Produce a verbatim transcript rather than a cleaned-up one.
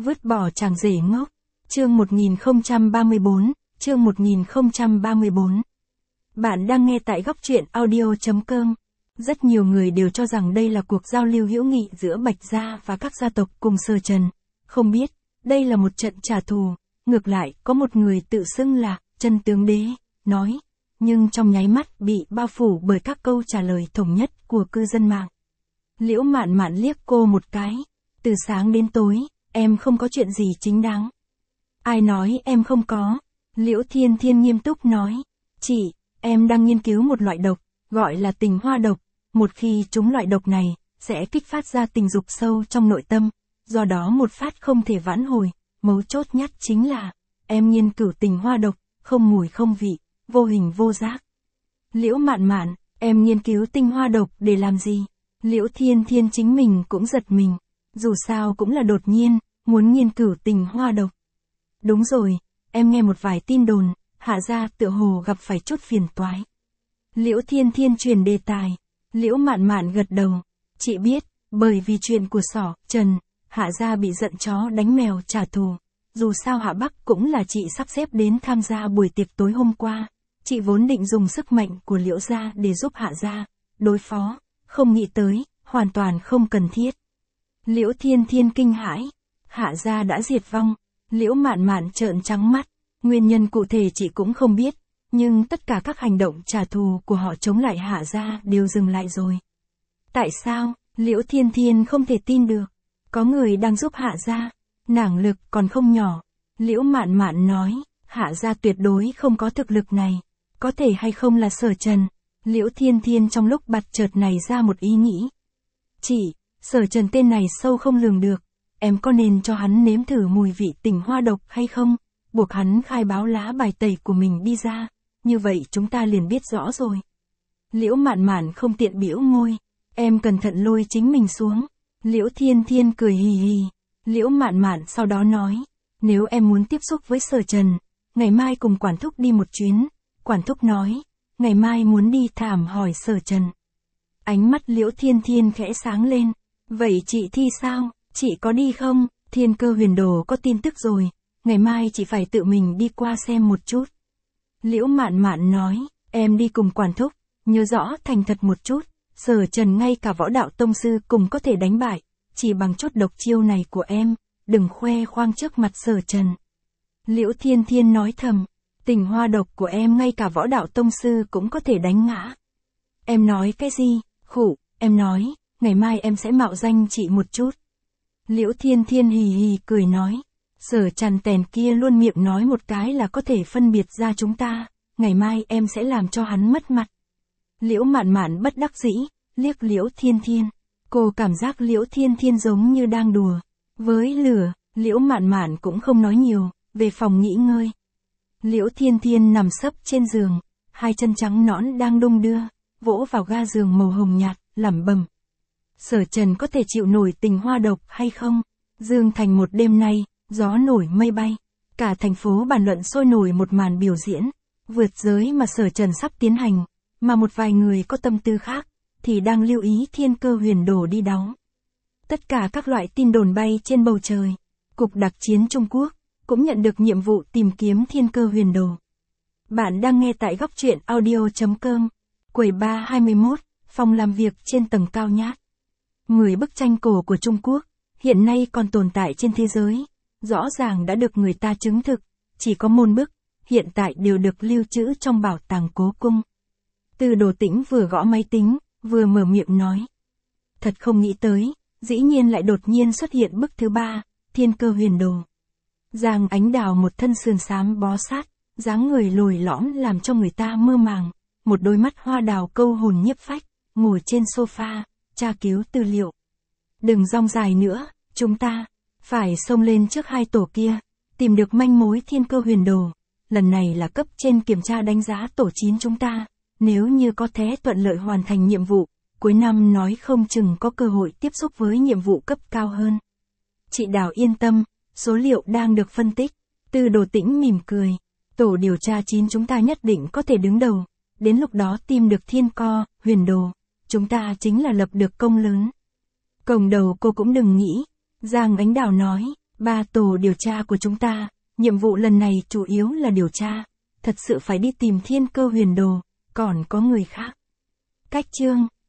Vứt bỏ chàng rể ngốc. Chương một nghìn không trăm ba mươi bốn, chương một nghìn không trăm ba mươi bốn. Bạn đang nghe tại góc truyện audio chấm com. Rất nhiều người đều cho rằng đây là cuộc giao lưu hữu nghị giữa Bạch Gia và các gia tộc cùng Sở Trần. Không biết, đây là một trận trả thù. Ngược lại, có một người tự xưng là Chân Tướng Đế, nói, nhưng trong nháy mắt bị bao phủ bởi các câu trả lời thống nhất của cư dân mạng. Liễu Mạn Mạn liếc cô một cái. Từ sáng đến tối, em không có chuyện gì chính đáng. Ai nói em không có? Liễu Thiên Thiên nghiêm túc nói. Chị, em đang nghiên cứu một loại độc, gọi là tình hoa độc. Một khi trúng loại độc này, sẽ kích phát ra tình dục sâu trong nội tâm, do đó một phát không thể vãn hồi. Mấu chốt nhất chính là, em nghiên cứu tình hoa độc, không mùi không vị, vô hình vô giác. Liễu Mạn Mạn, em nghiên cứu tinh hoa độc để làm gì? Liễu Thiên Thiên chính mình cũng giật mình. Dù sao cũng là đột nhiên, muốn nghiên cứu tình hoa độc. Đúng rồi, em nghe một vài tin đồn, Hạ gia tựa hồ gặp phải chút phiền toái. Liễu Thiên Thiên truyền đề tài. Liễu Mạn Mạn gật đầu. Chị biết, bởi vì chuyện của Sở Trần, Hạ gia bị giận chó đánh mèo trả thù. Dù sao Hạ Bắc cũng là chị sắp xếp đến tham gia buổi tiệc tối hôm qua. Chị vốn định dùng sức mạnh của Liễu gia để giúp Hạ gia đối phó, không nghĩ tới, hoàn toàn không cần thiết. Liễu Thiên Thiên kinh hãi. Hạ gia đã diệt vong. Liễu Mạn Mạn trợn trắng mắt. Nguyên nhân cụ thể chị cũng không biết, nhưng tất cả các hành động trả thù của họ chống lại Hạ gia đều dừng lại rồi. Tại sao? Liễu Thiên Thiên không thể tin được. Có người đang giúp Hạ gia. Nàng lực còn không nhỏ. Liễu Mạn Mạn nói, Hạ gia tuyệt đối không có thực lực này. Có thể hay không là Sở Trần? Liễu Thiên Thiên trong lúc bặt chợt này ra một ý nghĩ. Chị, Sở Trần tên này sâu không lường được. Em có nên cho hắn nếm thử mùi vị tình hoa độc hay không? Buộc hắn khai báo lá bài tẩy của mình đi ra. Như vậy chúng ta liền biết rõ rồi. Liễu Mạn Mạn không tiện bĩu môi. Em cẩn thận lôi chính mình xuống. Liễu Thiên Thiên cười hì hì. Liễu Mạn Mạn sau đó nói. Nếu em muốn tiếp xúc với Sở Trần, ngày mai cùng Quản Thúc đi một chuyến. Quản Thúc nói, ngày mai muốn đi thảm hỏi Sở Trần. Ánh mắt Liễu Thiên Thiên khẽ sáng lên. Vậy chị thi sao? Chị có đi không? Thiên Cơ Huyền Đồ có tin tức rồi. Ngày mai chị phải tự mình đi qua xem một chút. Liễu Mạn Mạn nói, em đi cùng Quản Thúc, nhớ rõ thành thật một chút. Sở Trần ngay cả võ đạo tông sư cùng có thể đánh bại. Chỉ bằng chút độc chiêu này của em, đừng khoe khoang trước mặt Sở Trần. Liễu Thiên Thiên nói thầm, tình hoa độc của em ngay cả võ đạo tông sư cũng có thể đánh ngã. Em nói cái gì? Khụ, em nói, ngày mai em sẽ mạo danh chị một chút. Liễu Thiên Thiên hì hì cười nói, Sở Trần tèn kia luôn miệng nói một cái là có thể phân biệt ra chúng ta, ngày mai em sẽ làm cho hắn mất mặt. Liễu Mạn Mạn bất đắc dĩ, liếc Liễu Thiên Thiên. Cô cảm giác Liễu Thiên Thiên giống như đang đùa. Với lửa, Liễu Mạn Mạn cũng không nói nhiều, về phòng nghỉ ngơi. Liễu Thiên Thiên nằm sấp trên giường, hai chân trắng nõn đang đung đưa, vỗ vào ga giường màu hồng nhạt, lẩm bẩm. Sở Trần có thể chịu nổi tình hoa độc hay không? Dương Thành một đêm nay, gió nổi mây bay. Cả thành phố bàn luận sôi nổi một màn biểu diễn, vượt giới mà Sở Trần sắp tiến hành, mà một vài người có tâm tư khác, thì đang lưu ý Thiên Cơ Huyền Đồ đi đóng. Tất cả các loại tin đồn bay trên bầu trời. Cục Đặc chiến Trung Quốc, cũng nhận được nhiệm vụ tìm kiếm Thiên Cơ Huyền Đồ. Bạn đang nghe tại góc truyện audio chấm com. Quầy ba hai mươi mốt, phòng làm việc trên tầng cao nhát. mười bức tranh cổ của Trung Quốc, hiện nay còn tồn tại trên thế giới, rõ ràng đã được người ta chứng thực, chỉ có môn bức, hiện tại đều được lưu trữ trong bảo tàng Cố Cung. Từ Đồ Tĩnh vừa gõ máy tính, vừa mở miệng nói. Thật không nghĩ tới, dĩ nhiên lại đột nhiên xuất hiện bức thứ ba, Thiên Cơ Huyền Đồ. Giang Ánh Đào một thân sườn xám bó sát, dáng người lồi lõm làm cho người ta mơ màng, một đôi mắt hoa đào câu hồn nhiếp phách, ngồi trên sofa, tra cứu tư liệu. Đừng rong dài nữa, chúng ta phải xông lên trước hai tổ kia, tìm được manh mối Thiên Cơ Huyền Đồ. Lần này là cấp trên kiểm tra đánh giá tổ chín chúng ta, nếu như có thể thuận lợi hoàn thành nhiệm vụ, cuối năm nói không chừng có cơ hội tiếp xúc với nhiệm vụ cấp cao hơn. Chị Đào yên tâm, số liệu đang được phân tích. Từ Đồ Tĩnh mỉm cười, tổ điều tra chín chúng ta nhất định có thể đứng đầu, đến lúc đó tìm được Thiên Cơ Huyền Đồ, chúng ta chính là lập được công lớn. Cổng đầu cô cũng đừng nghĩ, Giang Ánh Đào nói, Ba tổ điều tra của chúng ta, nhiệm vụ lần này chủ yếu là điều tra. Thật sự phải đi tìm thiên cơ huyền đồ, còn có người khác. Cách chương